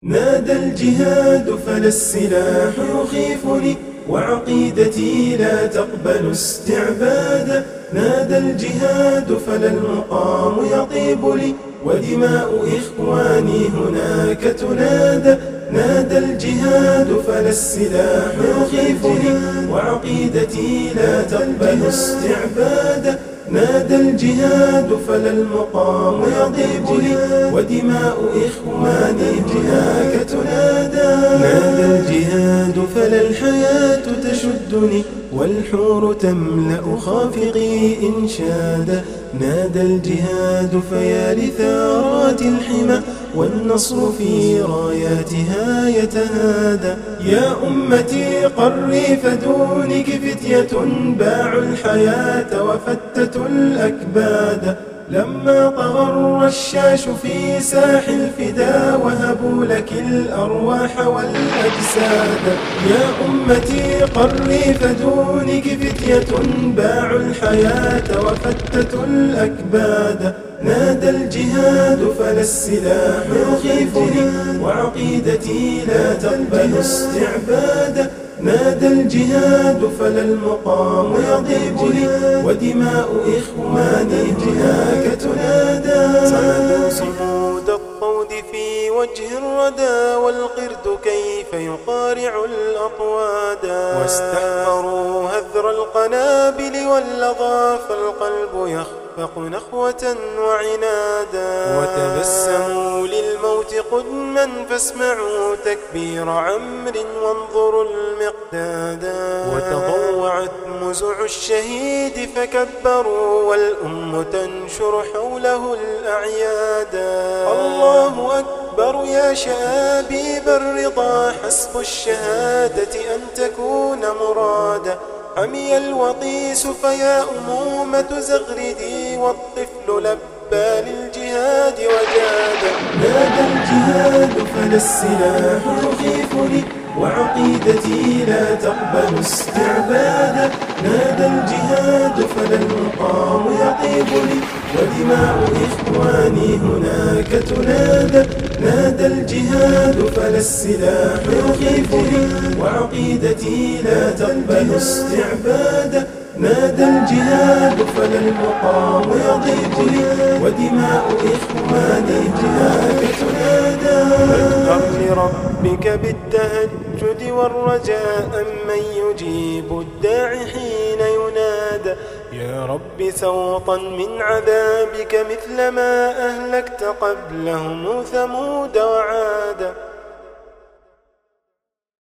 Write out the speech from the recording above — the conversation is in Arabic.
نادى الجهاد فلا السلاح يخيفني، وعقيدتي لا تقبل استعبادا. نادى الجهاد فلا المقام يطيب لي، ودماء إخواني هناك تنادى. نادى الجهاد فلا السلاح يخيفني، وعقيدتي لا تقبل استعبادا. نادى الجهاد فلا المقام يطيب لي، ودماء إخواني هناك تنادى. نادى الجهاد فلا الحياة تشدني، والحور تملأ خافقي إنشادا. نادى الجهاد فيا لثارات الحمى، والنصر في راياتها يتهادى. يا أمتي قري فدونك فتية، باعوا الحياة وفتتوا الأكباد. لما طغى الرشاش في ساح الفدا، وهبوا لك الأرواح والأجساد. يا أمتي قري فدونك فتية، باعوا الحياة وفتتوا الأكباد. نادى الجهاد فلا السلاح يخيفني، وعقيدتي لا تقبل استعبادا. نادى الجهاد فلا المقام يضيب لي، ودماء إخواني هناك تنادى. صمدوا صمود الطود في وجه الردى، والقرد كيف يقارع الأطوادا. واستحضروا هذر القنابل واللظى، فالقلب يخفق نخوة وعنادا. وتبسموا للموت قدما، فاسمعوا تكبير عمرو وانظروا المقدادا. وتضوعت مزع الشهيد فكبروا، والأم تنشر حوله الأعيادا. الله أكبر يا شآبيب الرضا، حسب الشهادة أن تكون مرادا. عمي الوطيس فيا أمومة زغردي، والطفل لبى للجهاد وجادا. نادى الجهاد فلا السلاح يخيفني، وعقيدتي لا تقبل استعبادا. نادى الجهاد فلا المقام يطيب لي، ودماء إخواني هناك تنادى. نادى الجهاد فلا السلاح يخيفني، وعقيدتي لا تقبل استعبادا. نادى الجهاد فلا المقام يضيق لي، ودماء إخواني هناك تنادى. من لربك بالتهجد والرجاء، من يجيب الداعي حين ينادى. يا رب سوطا من عذابك، مثل ما أهلكت قبلهم ثمود وعاد.